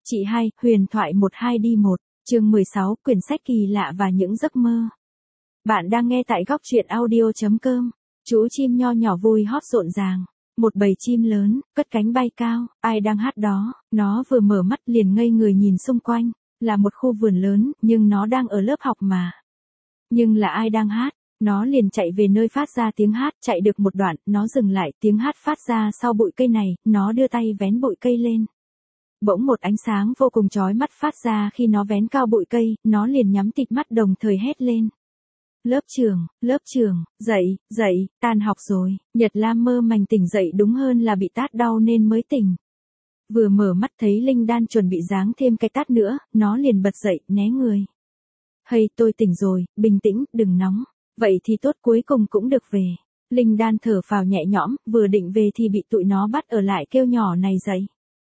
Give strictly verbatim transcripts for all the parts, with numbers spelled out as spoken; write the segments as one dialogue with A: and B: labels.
A: Chị hai, huyền thoại một hai đi một, chương mười sáu, quyển sách kỳ lạ và những giấc mơ. Bạn đang nghe tại góc truyện audio chấm com. Chú chim nho nhỏ vui hót rộn ràng. Một bầy chim lớn, cất cánh bay cao, ai đang hát đó, nó vừa mở mắt liền ngây người nhìn xung quanh, là một khu vườn lớn, nhưng nó đang ở lớp học mà. Nhưng là ai đang hát? Nó liền chạy về nơi phát ra tiếng hát, chạy được một đoạn, nó dừng lại, tiếng hát phát ra sau bụi cây này, nó đưa tay vén bụi cây lên. Bỗng một ánh sáng vô cùng chói mắt phát ra khi nó vén cao bụi cây, nó liền nhắm tịt mắt đồng thời hét lên. Lớp trưởng, lớp trưởng, dậy, dậy, tan học rồi. Nhật Lam mơ màng tỉnh dậy, đúng hơn là bị tát đau nên mới tỉnh. Vừa mở mắt thấy Linh Đan chuẩn bị giáng thêm cái tát nữa, nó liền bật dậy, né người. Hay, tôi tỉnh rồi, bình tĩnh, đừng nóng. Vậy thì tốt, cuối cùng cũng được về. Linh Đan thở phào nhẹ nhõm, vừa định về thì bị tụi nó bắt ở lại kêu nhỏ này dậy.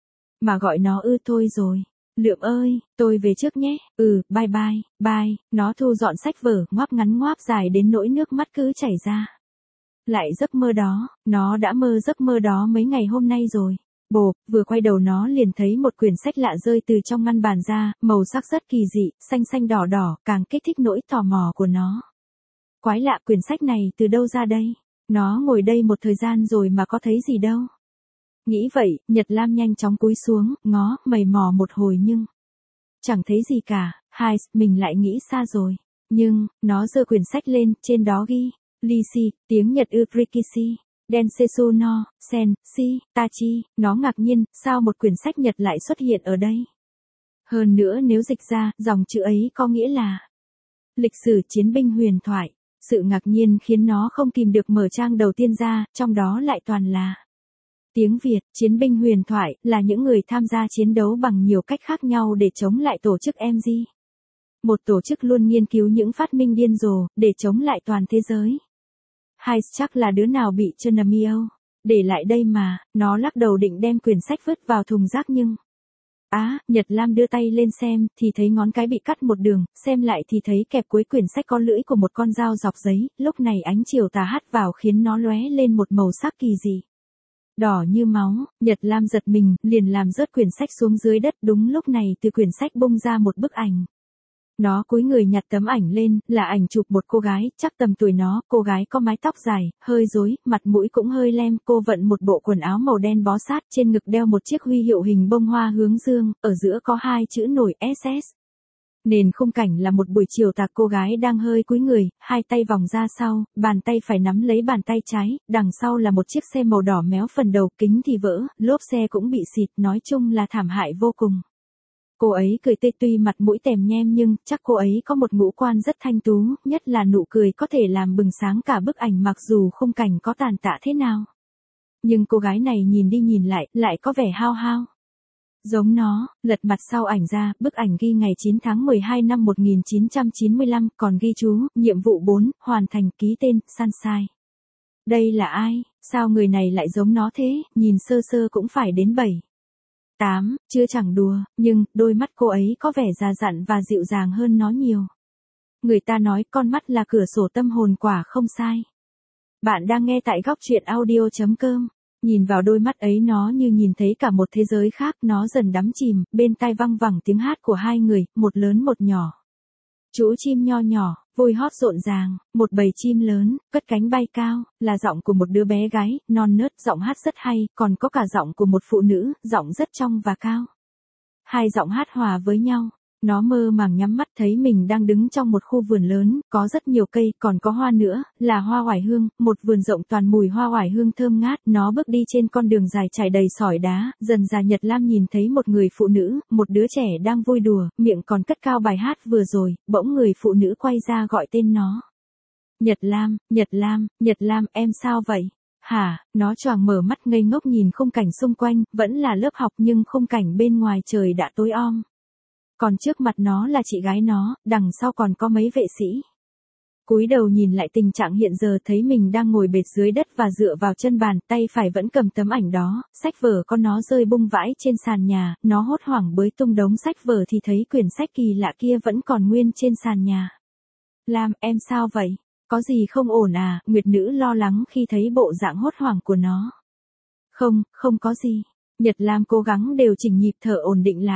A: Mà gọi nó ư thôi rồi. Lượm ơi, tôi về trước nhé. Ừ, bye bye, bye. Nó thu dọn sách vở, ngoáp ngắn ngoáp dài đến nỗi nước mắt cứ chảy ra. Lại giấc mơ đó, nó đã mơ giấc mơ đó mấy ngày hôm nay rồi. Bộp, vừa quay đầu nó liền thấy một quyển sách lạ rơi từ trong ngăn bàn ra, màu sắc rất kỳ dị, xanh xanh đỏ đỏ, càng kích thích nỗi tò mò của nó. Quái lạ, quyển sách này từ đâu ra đây? Nó ngồi đây một thời gian rồi mà có thấy gì đâu. Nghĩ vậy, Nhật Lam nhanh chóng cúi xuống, ngó, mày mò một hồi nhưng chẳng thấy gì cả. Hai, mình lại nghĩ xa rồi. Nhưng, nó giơ quyển sách lên, trên đó ghi, Lisi, tiếng Nhật ư Rikishi, Densetsu no, Sen, Si, Tachi. Nó ngạc nhiên, sao một quyển sách Nhật lại xuất hiện ở đây? Hơn nữa nếu dịch ra, dòng chữ ấy có nghĩa là lịch sử chiến binh huyền thoại. Sự ngạc nhiên khiến nó không kìm được mở trang đầu tiên ra, trong đó lại toàn là tiếng Việt. Chiến binh huyền thoại là những người tham gia chiến đấu bằng nhiều cách khác nhau để chống lại tổ chức em giê. Một tổ chức luôn nghiên cứu những phát minh điên rồ để chống lại toàn thế giới. Hay chắc là đứa nào bị Chunamio để lại đây mà. Nó lắc đầu định đem quyển sách vứt vào thùng rác nhưng Á, à, Nhật Lam đưa tay lên xem, thì thấy ngón cái bị cắt một đường, xem lại thì thấy kẹp cuối quyển sách có lưỡi của một con dao dọc giấy, lúc này ánh chiều tà hắt vào khiến nó lóe lên một màu sắc kỳ dị. Đỏ như máu. Nhật Lam giật mình, liền làm rớt quyển sách xuống dưới đất, đúng lúc này từ quyển sách bung ra một bức ảnh. Nó cúi người nhặt tấm ảnh lên, là ảnh chụp một cô gái, chắc tầm tuổi nó, cô gái có mái tóc dài, hơi rối, mặt mũi cũng hơi lem, cô vận một bộ quần áo màu đen bó sát, trên ngực đeo một chiếc huy hiệu hình bông hoa hướng dương, ở giữa có hai chữ nổi ét ét. Nền khung cảnh là một buổi chiều tà, cô gái đang hơi cúi người, hai tay vòng ra sau, bàn tay phải nắm lấy bàn tay trái, đằng sau là một chiếc xe màu đỏ méo phần đầu, kính thì vỡ, lốp xe cũng bị xịt, nói chung là thảm hại vô cùng. Cô ấy cười tươi, tuy mặt mũi tèm nhem nhưng chắc cô ấy có một ngũ quan rất thanh tú, nhất là nụ cười có thể làm bừng sáng cả bức ảnh mặc dù khung cảnh có tàn tạ thế nào. Nhưng cô gái này nhìn đi nhìn lại, lại có vẻ hao hao. Giống nó. Lật mặt sau ảnh ra, bức ảnh ghi ngày chín tháng mười hai năm một nghìn chín trăm chín mươi lăm, còn ghi chú, nhiệm vụ bốn, hoàn thành, ký tên, Sunshine. Đây là ai? Sao người này lại giống nó thế, nhìn sơ sơ cũng phải đến bảy. tám, chưa chẳng đùa, nhưng, đôi mắt cô ấy có vẻ già dặn và dịu dàng hơn nó nhiều. Người ta nói con mắt là cửa sổ tâm hồn, quả không sai. Bạn đang nghe tại góc truyện audio chấm com. Nhìn vào đôi mắt ấy nó như nhìn thấy cả một thế giới khác, nó dần đắm chìm, bên tai văng vẳng tiếng hát của hai người, một lớn một nhỏ. Chú chim nho nhỏ, vui hót rộn ràng, một bầy chim lớn, cất cánh bay cao, là giọng của một đứa bé gái, non nớt, giọng hát rất hay, còn có cả giọng của một phụ nữ, giọng rất trong và cao. Hai giọng hát hòa với nhau. Nó mơ màng nhắm mắt thấy mình đang đứng trong một khu vườn lớn, có rất nhiều cây, còn có hoa nữa, là hoa oải hương, một vườn rộng toàn mùi hoa oải hương thơm ngát. Nó bước đi trên con đường dài trải đầy sỏi đá, dần dà Nhật Lam nhìn thấy một người phụ nữ, một đứa trẻ đang vui đùa, miệng còn cất cao bài hát vừa rồi, bỗng người phụ nữ quay ra gọi tên nó. Nhật Lam, Nhật Lam, Nhật Lam, em sao vậy? Hả? Nó choàng mở mắt ngây ngốc nhìn khung cảnh xung quanh, vẫn là lớp học nhưng khung cảnh bên ngoài trời đã tối om. Còn trước mặt nó là chị gái nó, đằng sau còn có mấy vệ sĩ. Cúi đầu nhìn lại tình trạng hiện giờ thấy mình đang ngồi bệt dưới đất và dựa vào chân bàn, tay phải vẫn cầm tấm ảnh đó, sách vở con nó rơi bung vãi trên sàn nhà, nó hốt hoảng bới tung đống sách vở thì thấy quyển sách kỳ lạ kia vẫn còn nguyên trên sàn nhà. Lam, em sao vậy? Có gì không ổn à? Nguyệt nữ lo lắng khi thấy bộ dạng hốt hoảng của nó. Không, không có gì. Nhật Lam cố gắng điều chỉnh nhịp thở ổn định lại.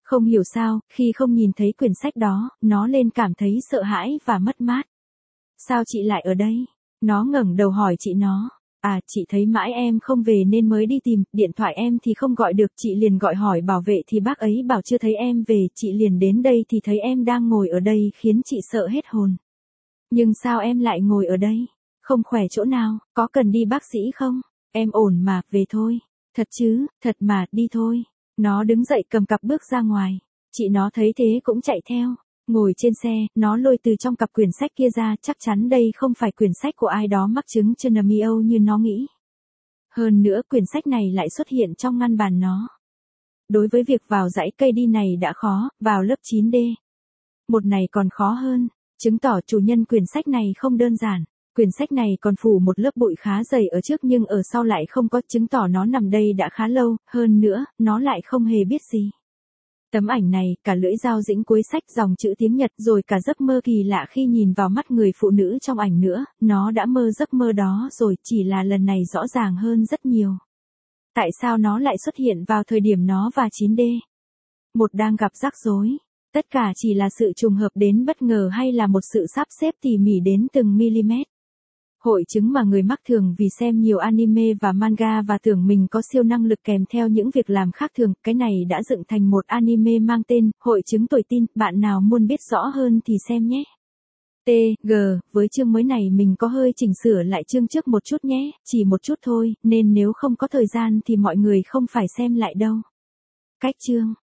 A: Không hiểu sao, khi không nhìn thấy quyển sách đó, nó lên cảm thấy sợ hãi và mất mát. Sao chị lại ở đây? Nó ngẩng đầu hỏi chị nó. À, chị thấy mãi em không về nên mới đi tìm, điện thoại em thì không gọi được, chị liền gọi hỏi bảo vệ thì bác ấy bảo chưa thấy em về, chị liền đến đây thì thấy em đang ngồi ở đây khiến chị sợ hết hồn. Nhưng sao em lại ngồi ở đây? Không khỏe chỗ nào, có cần đi bác sĩ không? Em ổn mà, về thôi. Thật chứ, thật mà, đi thôi. Nó đứng dậy cầm cặp bước ra ngoài. Chị nó thấy thế cũng chạy theo. Ngồi trên xe, nó lôi từ trong cặp quyển sách kia ra, chắc chắn đây không phải quyển sách của ai đó mắc chứng Chernamio như nó nghĩ. Hơn nữa quyển sách này lại xuất hiện trong ngăn bàn nó. Đối với việc vào dãy cây đi này đã khó, vào lớp chín D. Một này còn khó hơn, chứng tỏ chủ nhân quyển sách này không đơn giản. Quyển sách này còn phủ một lớp bụi khá dày ở trước nhưng ở sau lại không có, chứng tỏ nó nằm đây đã khá lâu, hơn nữa, nó lại không hề biết gì. Tấm ảnh này, cả lưỡi dao dĩnh cuối sách dòng chữ tiếng Nhật rồi cả giấc mơ kỳ lạ khi nhìn vào mắt người phụ nữ trong ảnh nữa, nó đã mơ giấc mơ đó rồi, chỉ là lần này rõ ràng hơn rất nhiều. Tại sao nó lại xuất hiện vào thời điểm nó và chín D? Một đang gặp rắc rối. Tất cả chỉ là sự trùng hợp đến bất ngờ hay là một sự sắp xếp tỉ mỉ đến từng mm. Hội chứng mà người mắc thường vì xem nhiều anime và manga và tưởng mình có siêu năng lực kèm theo những việc làm khác thường, cái này đã dựng thành một anime mang tên Hội chứng tuổi teen, bạn nào muốn biết rõ hơn thì xem nhé. T G, với chương mới này mình có hơi chỉnh sửa lại chương trước một chút nhé, chỉ một chút thôi, nên nếu không có thời gian thì mọi người không phải xem lại đâu. Cách chương